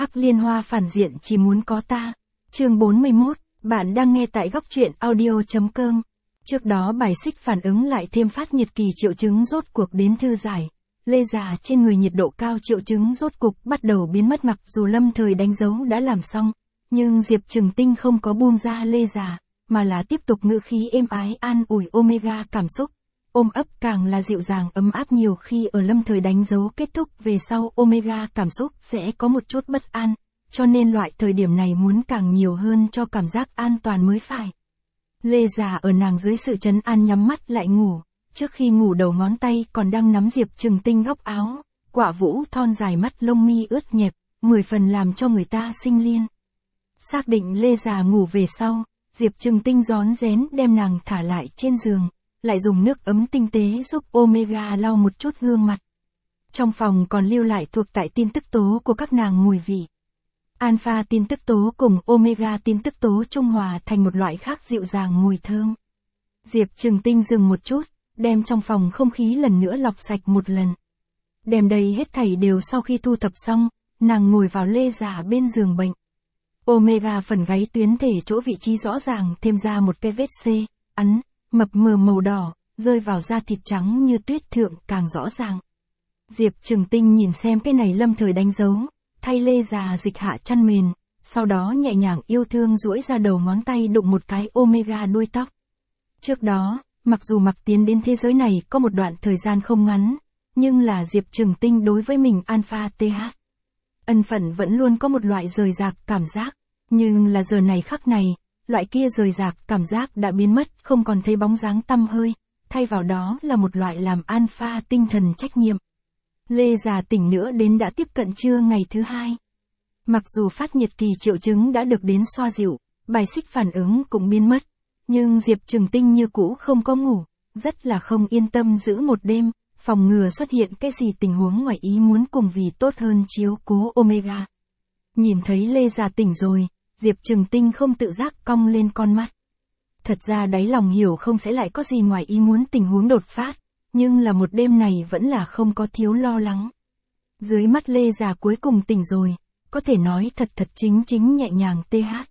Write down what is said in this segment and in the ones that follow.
Hắc liên hoa phản diện chỉ muốn có ta. Chương 41, bạn đang nghe tại góc truyện audio.com. Trước đó bài xích phản ứng lại thêm phát nhiệt kỳ triệu chứng rốt cuộc đến thư giải. Lê già trên người nhiệt độ cao triệu chứng rốt cục bắt đầu biến mất mặc dù lâm thời đánh dấu đã làm xong. Nhưng Diệp Trừng Tinh không có buông ra Lê già, mà là tiếp tục ngữ khí êm ái an ủi Omega cảm xúc. Ôm ấp càng là dịu dàng ấm áp nhiều khi ở lâm thời đánh dấu kết thúc về sau Omega cảm xúc sẽ có một chút bất an, cho nên loại thời điểm này muốn càng nhiều hơn cho cảm giác an toàn mới phải. Lê già ở nàng dưới sự trấn an nhắm mắt lại ngủ, trước khi ngủ đầu ngón tay còn đang nắm Diệp Trừng Tinh góc áo, quả vũ thon dài mắt lông mi ướt nhẹp, 10 phần làm cho người ta sinh liên. Xác định Lê già ngủ về sau, Diệp Trừng Tinh rón rén đem nàng thả lại trên giường, lại dùng nước ấm tinh tế giúp Omega lau một chút gương mặt. Trong phòng còn lưu lại thuộc tại tin tức tố của các nàng mùi vị. Alpha tin tức tố cùng Omega tin tức tố trung hòa thành một loại khác dịu dàng mùi thơm. Diệp Trừng Tinh dừng một chút, đem trong phòng không khí lần nữa lọc sạch một lần. Đem đây hết thảy đều sau khi thu thập xong, nàng ngồi vào Lê già bên giường bệnh. Omega phần gáy tuyến thể chỗ vị trí rõ ràng thêm ra một cái vết ấn, mập mờ màu đỏ, rơi vào da thịt trắng như tuyết thượng càng rõ ràng. Diệp Trừng Tinh nhìn xem cái này lâm thời đánh dấu, thay Lê già dịch hạ chăn mền, sau đó nhẹ nhàng yêu thương duỗi ra đầu ngón tay đụng một cái Omega đuôi tóc. Trước đó, mặc dù mặc tiến đến thế giới này có một đoạn thời gian không ngắn, nhưng là Diệp Trừng Tinh đối với mình Alpha TH. Ân phận vẫn luôn có một loại rời rạc cảm giác, nhưng là giờ này khắc này, loại kia rời rạc cảm giác đã biến mất không còn thấy bóng dáng tăm hơi, thay vào đó là một loại làm Alpha tinh thần trách nhiệm. Lê già tỉnh nữa đến đã tiếp cận trưa ngày thứ hai. Mặc dù phát nhiệt kỳ triệu chứng đã được đến xoa dịu, bài xích phản ứng cũng biến mất, nhưng Diệp Trừng Tinh như cũ không có ngủ, rất là không yên tâm giữ một đêm, phòng ngừa xuất hiện cái gì tình huống ngoài ý muốn cùng vì tốt hơn chiếu cố Omega. Nhìn thấy Lê già tỉnh rồi, Diệp Trừng Tinh không tự giác cong lên con mắt. Thật ra đáy lòng hiểu không sẽ lại có gì ngoài ý muốn tình huống đột phát, nhưng là một đêm này vẫn là không có thiếu lo lắng. Dưới mắt Lê già cuối cùng tỉnh rồi, có thể nói thật chính nhẹ nhàng TH.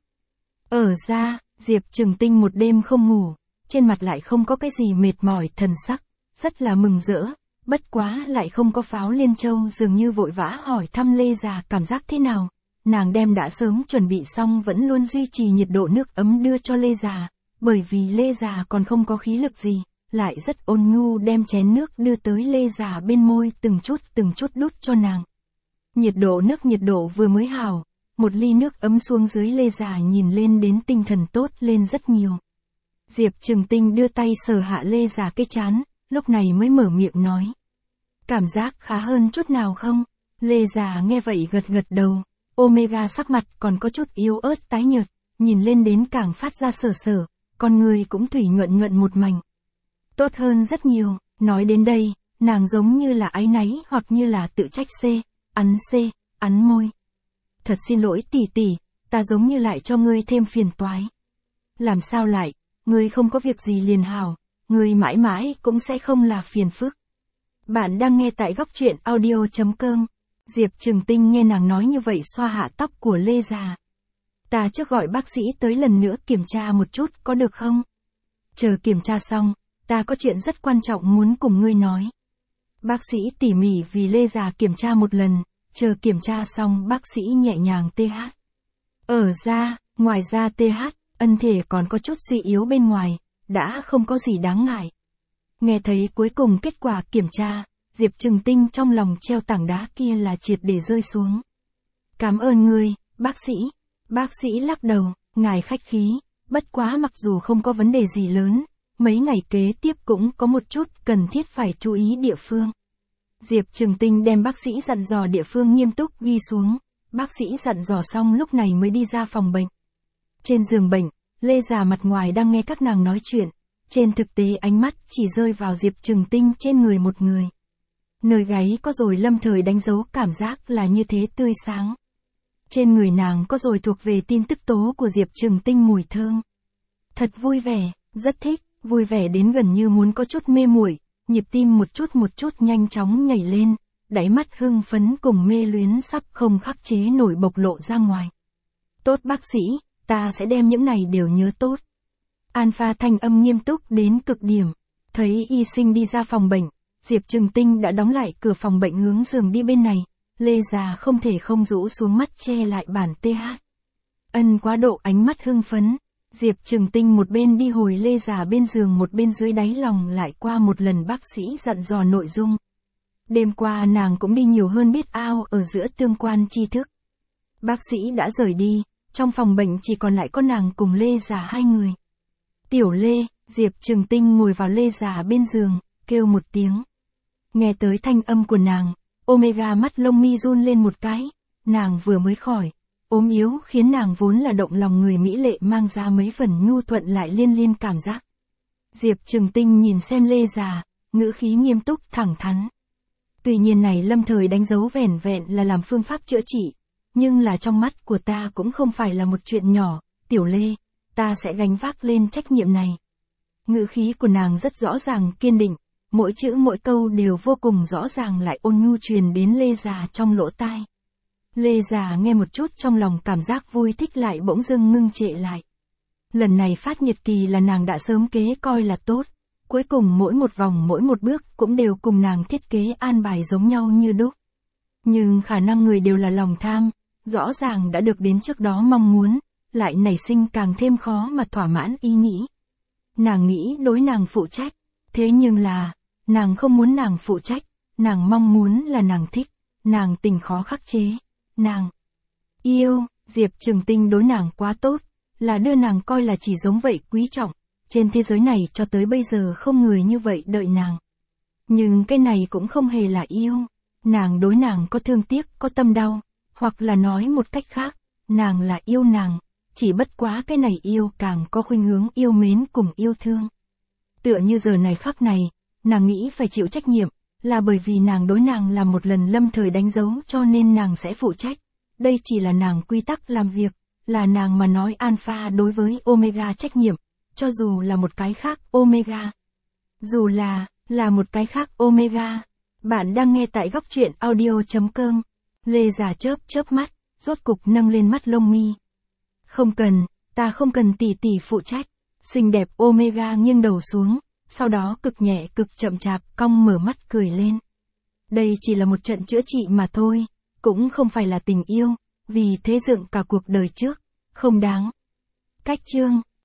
Ở ra, Diệp Trừng Tinh một đêm không ngủ, trên mặt lại không có cái gì mệt mỏi thần sắc, rất là mừng rỡ, bất quá lại không có Pháo Liên Châu dường như vội vã hỏi thăm Lê già cảm giác thế nào. Nàng đem đã sớm chuẩn bị xong vẫn luôn duy trì nhiệt độ nước ấm đưa cho Lê già, bởi vì Lê già còn không có khí lực gì, lại rất ôn nhu đem chén nước đưa tới Lê già bên môi từng chút đút cho nàng. Nhiệt độ vừa mới hảo, một ly nước ấm xuống dưới Lê già nhìn lên đến tinh thần tốt lên rất nhiều. Diệp Trừng Tinh đưa tay sờ hạ Lê già cái trán, lúc này mới mở miệng nói. Cảm giác khá hơn chút nào không? Lê già nghe vậy gật đầu. Omega sắc mặt còn có chút yếu ớt tái nhợt, nhìn lên đến càng phát ra sở, con người cũng thủy nhuận một mảnh. Tốt hơn rất nhiều, nói đến đây, nàng giống như là áy náy hoặc như là tự trách ắn môi. Thật xin lỗi tỷ, ta giống như lại cho ngươi thêm phiền toái. Làm sao lại, ngươi không có việc gì liền hảo, ngươi mãi mãi cũng sẽ không là phiền phức. Bạn đang nghe tại góc truyện audio.com. Diệp Trừng Tinh nghe nàng nói như vậy xoa hạ tóc của Lê già. Ta trước gọi bác sĩ tới lần nữa kiểm tra một chút có được không? Chờ kiểm tra xong, ta có chuyện rất quan trọng muốn cùng ngươi nói. Bác sĩ tỉ mỉ vì Lê già kiểm tra một lần, chờ kiểm tra xong bác sĩ nhẹ nhàng TH. Ngoài ra TH, ân thể còn có chút suy yếu bên ngoài, đã không có gì đáng ngại. Nghe thấy cuối cùng kết quả kiểm tra, Diệp Trừng Tinh trong lòng treo tảng đá kia là triệt để rơi xuống. Cảm ơn ngươi, bác sĩ. Bác sĩ lắc đầu, ngài khách khí, bất quá mặc dù không có vấn đề gì lớn, mấy ngày kế tiếp cũng có một chút cần thiết phải chú ý địa phương. Diệp Trừng Tinh đem bác sĩ dặn dò địa phương nghiêm túc ghi xuống, bác sĩ dặn dò xong lúc này mới đi ra phòng bệnh. Trên giường bệnh, Lê già mặt ngoài đang nghe các nàng nói chuyện, trên thực tế ánh mắt chỉ rơi vào Diệp Trừng Tinh trên người một người. Nơi gáy có rồi lâm thời đánh dấu cảm giác là như thế tươi sáng. Trên người nàng có rồi thuộc về tin tức tố của Diệp Trừng Tinh mùi thơm. Thật vui vẻ, rất thích, vui vẻ đến gần như muốn có chút mê muội, nhịp tim một chút nhanh chóng nhảy lên, đáy mắt hưng phấn cùng mê luyến sắp không khắc chế nổi bộc lộ ra ngoài. Tốt bác sĩ, ta sẽ đem những này đều nhớ tốt. Alpha thanh âm nghiêm túc đến cực điểm. Thấy y sinh đi ra phòng bệnh, Diệp Trừng Tinh đã đóng lại cửa phòng bệnh hướng giường đi bên này. Lê già không thể không rũ xuống mắt che lại bản TH. Ân quá độ ánh mắt hưng phấn. Diệp Trừng Tinh một bên đi hồi Lê già bên giường một bên dưới đáy lòng lại qua một lần bác sĩ dặn dò nội dung. Đêm qua nàng cũng đi nhiều hơn biết ao ở giữa tương quan tri thức. Bác sĩ đã rời đi, trong phòng bệnh chỉ còn lại có nàng cùng Lê già hai người. Tiểu Lê, Diệp Trừng Tinh ngồi vào Lê già bên giường, kêu một tiếng. Nghe tới thanh âm của nàng, Omega mắt lông mi run lên một cái, nàng vừa mới khỏi, ốm yếu khiến nàng vốn là động lòng người mỹ lệ mang ra mấy phần nhu thuận lại liên cảm giác. Diệp Trừng Tinh nhìn xem Lê già, ngữ khí nghiêm túc thẳng thắn. Tuy nhiên này lâm thời đánh dấu vẻn vẹn là làm phương pháp chữa trị, nhưng là trong mắt của ta cũng không phải là một chuyện nhỏ, Tiểu Lê, ta sẽ gánh vác lên trách nhiệm này. Ngữ khí của nàng rất rõ ràng kiên định, mỗi chữ mỗi câu đều vô cùng rõ ràng lại ôn nhu truyền đến Lê già trong lỗ tai. Lê già nghe một chút trong lòng cảm giác vui thích lại bỗng dưng ngưng trệ lại. Lần này phát nhiệt kỳ là nàng đã sớm kế coi là tốt, cuối cùng mỗi một vòng mỗi một bước cũng đều cùng nàng thiết kế an bài giống nhau như đúc. Nhưng khả năng người đều là lòng tham, rõ ràng đã được đến trước đó mong muốn, lại nảy sinh càng thêm khó mà thỏa mãn ý nghĩ. Nàng nghĩ đối nàng phụ trách, thế nhưng là, nàng không muốn nàng phụ trách, nàng mong muốn là nàng thích, nàng tình khó khắc chế, nàng yêu. Diệp Trừng Tinh đối nàng quá tốt, là đưa nàng coi là chỉ giống vậy quý trọng, trên thế giới này cho tới bây giờ không người như vậy đợi nàng. Nhưng cái này cũng không hề là yêu, nàng đối nàng có thương tiếc, có tâm đau, hoặc là nói một cách khác, nàng là yêu nàng, chỉ bất quá cái này yêu càng có khuynh hướng yêu mến cùng yêu thương. Tựa như giờ này khắc này, nàng nghĩ phải chịu trách nhiệm, là bởi vì nàng đối nàng là một lần lâm thời đánh dấu cho nên nàng sẽ phụ trách. Đây chỉ là nàng quy tắc làm việc, là nàng mà nói Alpha đối với Omega trách nhiệm, cho dù là một cái khác Omega. Dù là một cái khác Omega. Bạn đang nghe tại góc truyện audio.com. Lê già chớp mắt, rốt cục nâng lên mắt lông mi. Không cần, ta không cần tỷ tỷ phụ trách. Xinh đẹp Omega nghiêng đầu xuống, sau đó cực nhẹ cực chậm chạp cong mở mắt cười lên. Đây chỉ là một trận chữa trị mà thôi, cũng không phải là tình yêu, vì thế dựng cả cuộc đời trước, không đáng. Cách chương